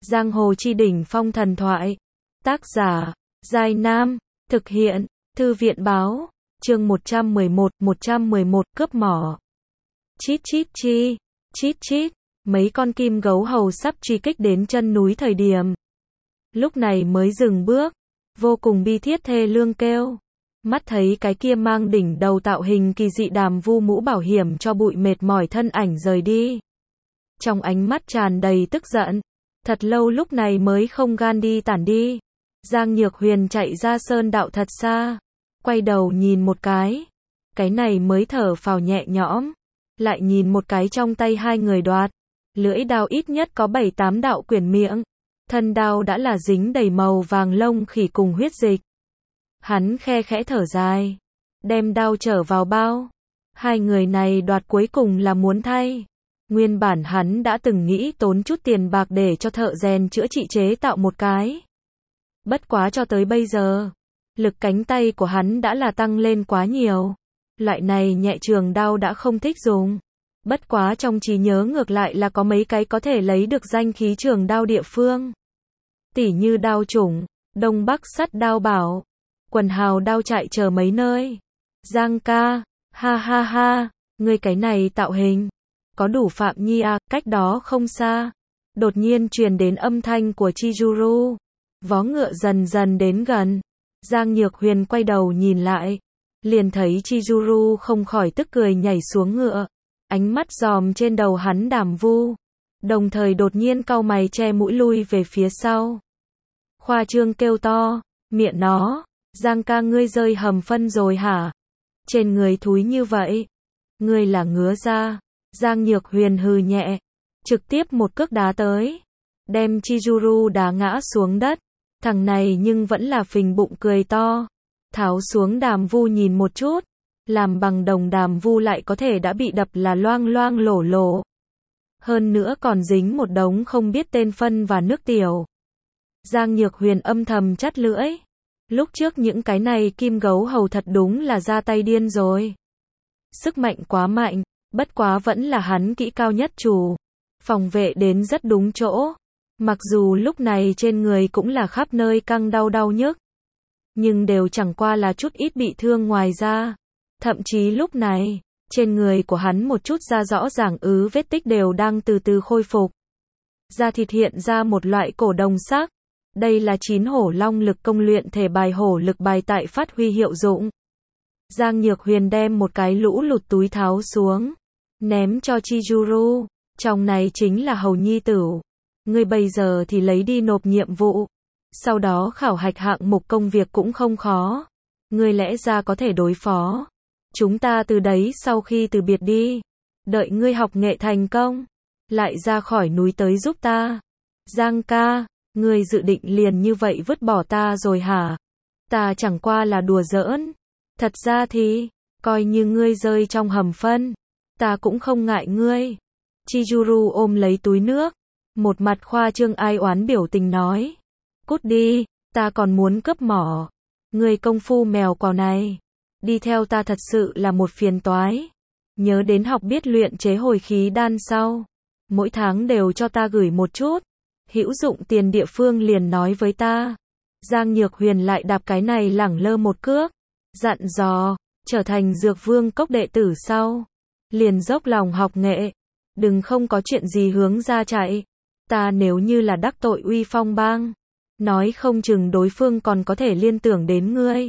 Giang hồ chi đỉnh phong thần thoại. Tác giả, Giai Nam. Thực hiện, Thư viện báo. Chương 111 cướp mỏ. Chít chít chi, chít chít, mấy con kim gấu hầu sắp truy kích đến chân núi thời điểm. Lúc này mới dừng bước, vô cùng bi thiết thê lương kêu. Mắt thấy cái kia mang đỉnh đầu tạo hình kỳ dị Đàm Vu mũ bảo hiểm cho bụi mệt mỏi thân ảnh rời đi. Trong ánh mắt tràn đầy tức giận, thật lâu lúc này mới không gan đi tản đi. Giang Nhược Huyền chạy ra sơn đạo thật xa, quay đầu nhìn một cái này mới thở phào nhẹ nhõm, lại nhìn một cái trong tay hai người đoạt, lưỡi đao ít nhất có 7-8 đạo quyển miệng, thân đao đã là dính đầy màu vàng lông khỉ cùng huyết dịch. Hắn khe khẽ thở dài, đem đao trở vào bao. Hai người này đoạt cuối cùng là muốn thay. Nguyên bản hắn đã từng nghĩ tốn chút tiền bạc để cho thợ rèn chữa trị chế tạo một cái. Bất quá cho tới bây giờ, lực cánh tay của hắn đã là tăng lên quá nhiều. Loại này nhẹ trường đao đã không thích dùng. Bất quá trong trí nhớ ngược lại là có mấy cái có thể lấy được danh khí trường đao địa phương. Tỉ như đao chủng, Đông Bắc sắt đao bảo, Quần Hào đao trại chờ mấy nơi. Giang ca, ha ha ha, ngươi cái này tạo hình, có đủ phạm nhi à. Cách đó không xa, đột nhiên truyền đến âm thanh của Chizuru. Vó ngựa dần dần đến gần. Giang Nhược Huyền quay đầu nhìn lại, liền thấy Chizuru không khỏi tức cười nhảy xuống ngựa, ánh mắt dòm trên đầu hắn Đàm Vu, đồng thời đột nhiên cau mày che mũi lui về phía sau. Khoa trương kêu to, miệng nó, Giang ca ngươi rơi hầm phân rồi hả? Trên người thúi như vậy, ngươi là ngứa ra. Giang Nhược Huyền hừ nhẹ, trực tiếp một cước đá tới, đem Chizuru đá ngã xuống đất. Thằng này nhưng vẫn là phình bụng cười to, tháo xuống Đàm Vu nhìn một chút, làm bằng đồng Đàm Vu lại có thể đã bị đập là loang loang lổ lổ. Hơn nữa còn dính một đống không biết tên phân và nước tiểu. Giang Nhược Huyền âm thầm chắt lưỡi. Lúc trước những cái này kim gấu hầu thật đúng là ra tay điên rồi. Sức mạnh quá mạnh, bất quá vẫn là hắn kỹ cao nhất chủ. Phòng vệ đến rất đúng chỗ. Mặc dù lúc này trên người cũng là khắp nơi căng đau nhức, nhưng đều chẳng qua là chút ít bị thương ngoài da. Thậm chí lúc này, trên người của hắn một chút da rõ ràng vết tích đều đang từ từ khôi phục. Da thịt hiện ra một loại cổ đồng sắc. Đây là 9 hổ long lực công luyện thể bài hổ lực bài tại phát huy hiệu dụng. Giang Nhược Huyền đem một cái lũ lụt túi tháo xuống, ném cho Chizuru. Trong này chính là hầu nhi tử. Ngươi bây giờ thì lấy đi nộp nhiệm vụ. Sau đó khảo hạch hạng mục công việc cũng không khó. Ngươi lẽ ra có thể đối phó. Chúng ta từ đấy sau khi từ biệt đi. Đợi ngươi học nghệ thành công, lại ra khỏi núi tới giúp ta. Giang ca, ngươi dự định liền như vậy vứt bỏ ta rồi hả? Ta chẳng qua là đùa giỡn. Thật ra thì, coi như ngươi rơi trong hầm phân, ta cũng không ngại ngươi. Chizuru ôm lấy túi nước, một mặt khoa trương ai oán biểu tình nói. Cút đi, ta còn muốn cướp mỏ. Ngươi công phu mèo quào này, đi theo ta thật sự là một phiền toái. Nhớ đến học biết luyện chế hồi khí đan sau. Mỗi tháng đều cho ta gửi một chút. Hữu dụng tiền địa phương liền nói với ta. Giang Nhược Huyền lại đạp cái này lẳng lơ một cước. Dặn dò, trở thành dược vương cốc đệ tử sau. Liền dốc lòng học nghệ. Đừng không có chuyện gì hướng ra chạy. Ta nếu như là đắc tội Uy Phong bang, nói không chừng đối phương còn có thể liên tưởng đến ngươi.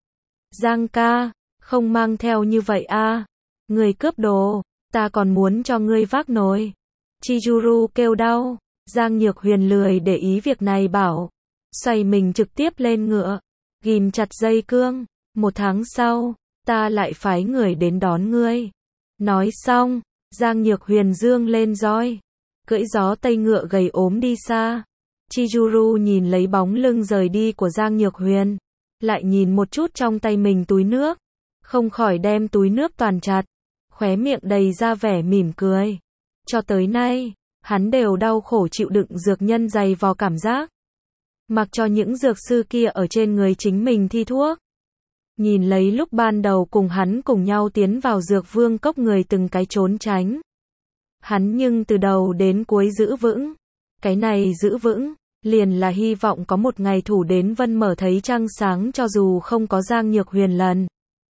Giang ca, không mang theo như vậy a. Ngươi cướp đồ, ta còn muốn cho ngươi vác nồi. Chizuru kêu đau. Giang Nhược Huyền lười để ý việc này bảo, xoay mình trực tiếp lên ngựa, ghim chặt dây cương. 1 tháng sau, ta lại phái người đến đón ngươi. Nói xong, Giang Nhược Huyền dương lên roi, cưỡi gió tây ngựa gầy ốm đi xa. Chizuru nhìn lấy bóng lưng rời đi của Giang Nhược Huyền, lại nhìn một chút trong tay mình túi nước, không khỏi đem túi nước toàn chặt, khóe miệng đầy ra vẻ mỉm cười. Cho tới nay, hắn đều đau khổ chịu đựng dược nhân dày vò cảm giác, mặc cho những dược sư kia ở trên người chính mình thi thuốc. Nhìn lấy lúc ban đầu cùng hắn cùng nhau tiến vào dược vương cốc người từng cái trốn tránh. Hắn nhưng từ đầu đến cuối giữ vững, Cái này giữ vững, liền là hy vọng có một ngày Thủ đến Vân Mở thấy trăng sáng cho dù không có Giang Nhược Huyền lần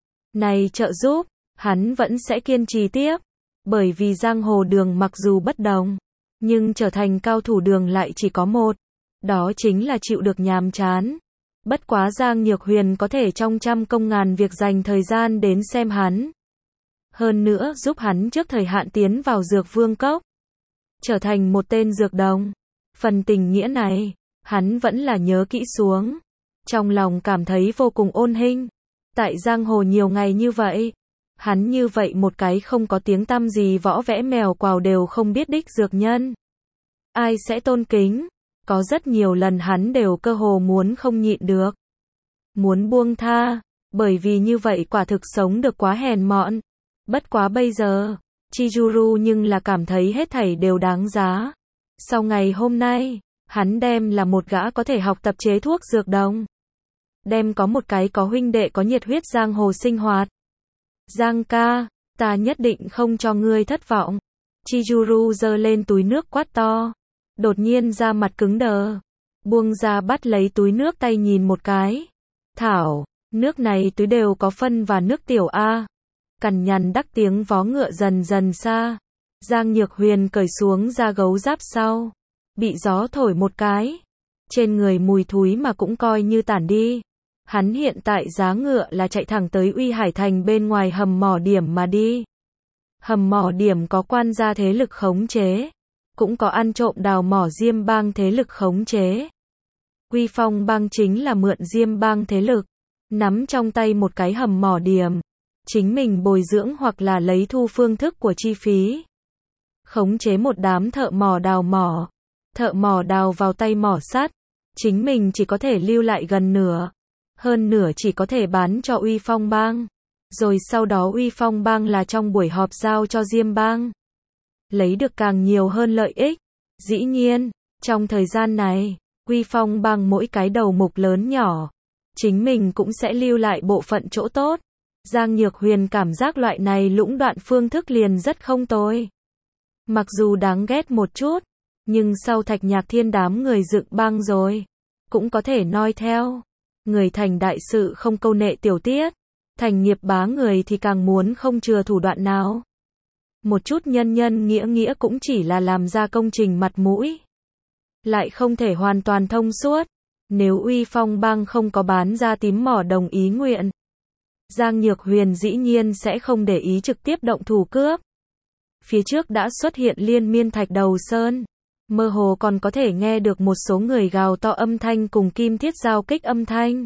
này trợ giúp, hắn vẫn sẽ kiên trì tiếp. Bởi vì giang hồ đường mặc dù bất đồng, nhưng trở thành cao thủ đường lại chỉ có một. Đó chính là chịu được nhàm chán. Bất quá Giang Nhược Huyền có thể trong trăm công ngàn việc dành thời gian đến xem hắn. Hơn nữa giúp hắn trước thời hạn tiến vào Dược Vương Cốc. Trở thành một tên dược đồng. Phần tình nghĩa này, hắn vẫn là nhớ kỹ xuống. Trong lòng cảm thấy vô cùng ôn hinh. Tại giang hồ nhiều ngày như vậy, hắn như vậy một cái không có tiếng tăm gì võ vẽ mèo quào đều không biết đích dược nhân. Ai sẽ tôn kính? Có rất nhiều lần hắn đều cơ hồ muốn không nhịn được. Muốn buông tha, bởi vì như vậy quả thực sống được quá hèn mọn. Bất quá bây giờ, Chizuru nhưng là cảm thấy hết thảy đều đáng giá. Sau ngày hôm nay, hắn đem là một gã có thể học tập chế thuốc dược đồng. Đem có một cái có huynh đệ có nhiệt huyết giang hồ sinh hoạt. Giang ca, ta nhất định không cho ngươi thất vọng. Chizuru giơ lên túi nước quát to. Đột nhiên ra mặt cứng đờ. Buông ra bắt lấy túi nước tay nhìn một cái. Thảo, nước này túi đều có phân và nước tiểu A. Cằn nhằn đắc tiếng vó ngựa dần dần xa. Giang Nhược Huyền cởi xuống da gấu giáp sau. Bị gió thổi một cái. Trên người mùi thúi mà cũng coi như tản đi. Hắn hiện tại giá ngựa là chạy thẳng tới Uy Hải Thành bên ngoài hầm mỏ điểm mà đi. Hầm mỏ điểm có quan gia thế lực khống chế. Cũng có ăn trộm đào mỏ Diêm Bang thế lực khống chế. Uy Phong Bang chính là mượn Diêm Bang thế lực. Nắm trong tay một cái hầm mỏ điểm. Chính mình bồi dưỡng hoặc là lấy thu phương thức của chi phí. Khống chế một đám thợ mỏ đào mỏ. Thợ mỏ đào vào tay mỏ sắt. Chính mình chỉ có thể lưu lại gần nửa. Hơn nửa chỉ có thể bán cho Uy Phong Bang. Rồi sau đó Uy Phong Bang là trong buổi họp giao cho Diêm Bang. Lấy được càng nhiều hơn lợi ích. Dĩ nhiên, trong thời gian này, Uy Phong Bang mỗi cái đầu mục lớn nhỏ. Chính mình cũng sẽ lưu lại bộ phận chỗ tốt. Giang Nhược Huyền cảm giác loại này lũng đoạn phương thức liền rất không tồi. Mặc dù đáng ghét một chút, nhưng sau Thạch Nhạc Thiên đám người dựng bang rồi, cũng có thể noi theo. Người thành đại sự không câu nệ tiểu tiết, thành nghiệp bá người thì càng muốn không chừa thủ đoạn nào. Một chút nhân nhân nghĩa cũng chỉ là làm ra công trình mặt mũi. Lại không thể hoàn toàn thông suốt. Nếu Uy Phong Bang không có bán ra tím mỏ đồng ý nguyện, Giang Nhược Huyền dĩ nhiên sẽ không để ý trực tiếp động thủ cướp. Phía trước đã xuất hiện liên miên thạch đầu sơn. Mơ hồ còn có thể nghe được một số người gào to âm thanh cùng kim thiết giao kích âm thanh.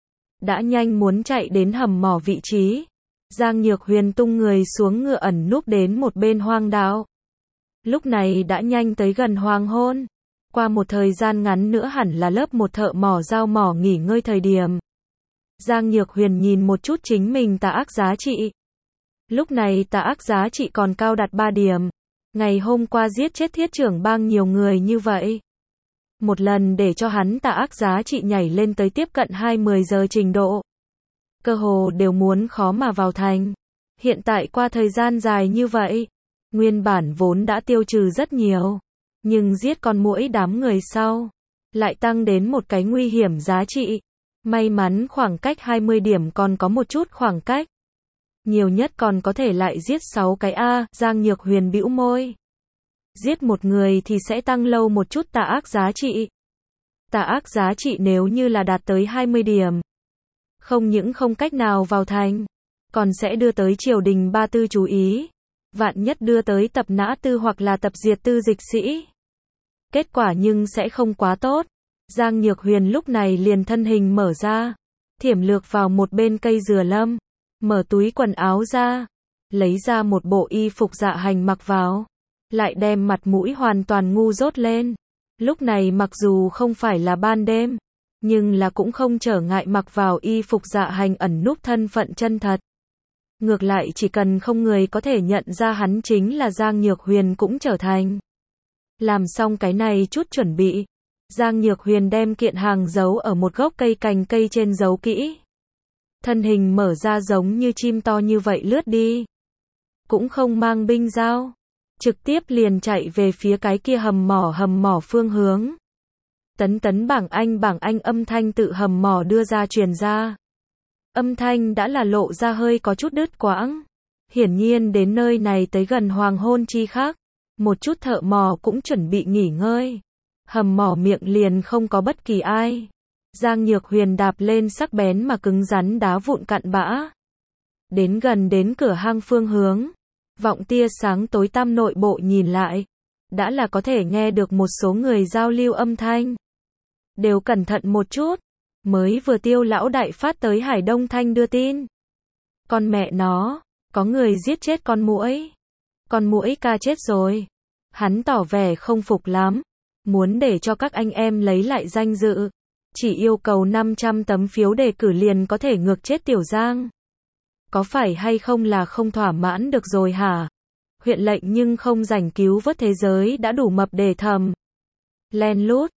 Đã nhanh muốn chạy đến hầm mỏ vị trí. Giang Nhược Huyền tung người xuống ngựa ẩn núp đến một bên hoang đạo. Lúc này đã nhanh tới gần hoàng hôn. Qua một thời gian ngắn nữa hẳn là lớp một thợ mỏ giao mỏ nghỉ ngơi thời điểm. Giang Nhược Huyền nhìn một chút chính mình tà ác giá trị. Lúc này tà ác giá trị còn cao đạt 3 điểm. Ngày hôm qua giết chết thiết trưởng bang nhiều người như vậy. Một lần để cho hắn tà ác giá trị nhảy lên tới tiếp cận 20 giờ trình độ. Cơ hồ đều muốn khó mà vào thành. Hiện tại qua thời gian dài như vậy, nguyên bản vốn đã tiêu trừ rất nhiều. Nhưng giết con muỗi đám người sau, lại tăng đến một cái nguy hiểm giá trị. May mắn khoảng cách 20 điểm còn có một chút khoảng cách. Nhiều nhất còn có thể lại giết 6 cái A, Giang Nhược Huyền bĩu môi. Giết một người thì sẽ tăng lâu một chút tà ác giá trị. Tà ác giá trị nếu như là đạt tới 20 điểm. Không những không cách nào vào thành, còn sẽ đưa tới triều đình ba tư chú ý. Vạn nhất đưa tới tập nã tư hoặc là tập diệt tư dịch sĩ. Kết quả nhưng sẽ không quá tốt. Giang Nhược Huyền lúc này liền thân hình mở ra. Thiểm lược vào một bên cây dừa lâm. Mở túi quần áo ra. Lấy ra một bộ y phục dạ hành mặc vào. Lại đem mặt mũi hoàn toàn ngu dốt lên. Lúc này mặc dù không phải là ban đêm. Nhưng là cũng không trở ngại mặc vào y phục dạ hành ẩn núp thân phận chân thật. Ngược lại chỉ cần không người có thể nhận ra hắn chính là Giang Nhược Huyền cũng trở thành. Làm xong cái này chút chuẩn bị. Giang Nhược Huyền đem kiện hàng giấu ở một gốc cây cành cây trên giấu kỹ. Thân hình mở ra giống như chim to như vậy lướt đi. Cũng không mang binh dao. trực tiếp liền chạy về phía cái kia hầm mỏ phương hướng. Tấn tấn bảng anh âm thanh tự hầm mỏ đưa ra truyền ra. Âm thanh đã là lộ ra hơi có chút đứt quãng. Hiển nhiên đến nơi này tới gần hoàng hôn chi khác. Một chút thợ mỏ cũng chuẩn bị nghỉ ngơi. Hầm mỏ miệng liền không có bất kỳ ai. Giang Nhược Huyền đạp lên sắc bén mà cứng rắn đá vụn cặn bã. Đến gần đến cửa hang phương hướng. Vọng tia sáng tối tăm nội bộ nhìn lại. Đã là có thể nghe được một số người giao lưu âm thanh. Đều cẩn thận một chút. Mới vừa Tiêu lão đại phát tới Hải Đông Thanh đưa tin. Con mẹ nó, có người giết chết con muỗi. Con muỗi ca chết rồi. Hắn tỏ vẻ không phục lắm. Muốn để cho các anh em lấy lại danh dự. Chỉ yêu cầu 500 tấm phiếu đề cử liền có thể ngược chết Tiểu Giang. Có phải hay không là không thỏa mãn được rồi hả? Huyện lệnh nhưng không rảnh cứu vớt thế giới đã đủ mập để thầm. Len lút,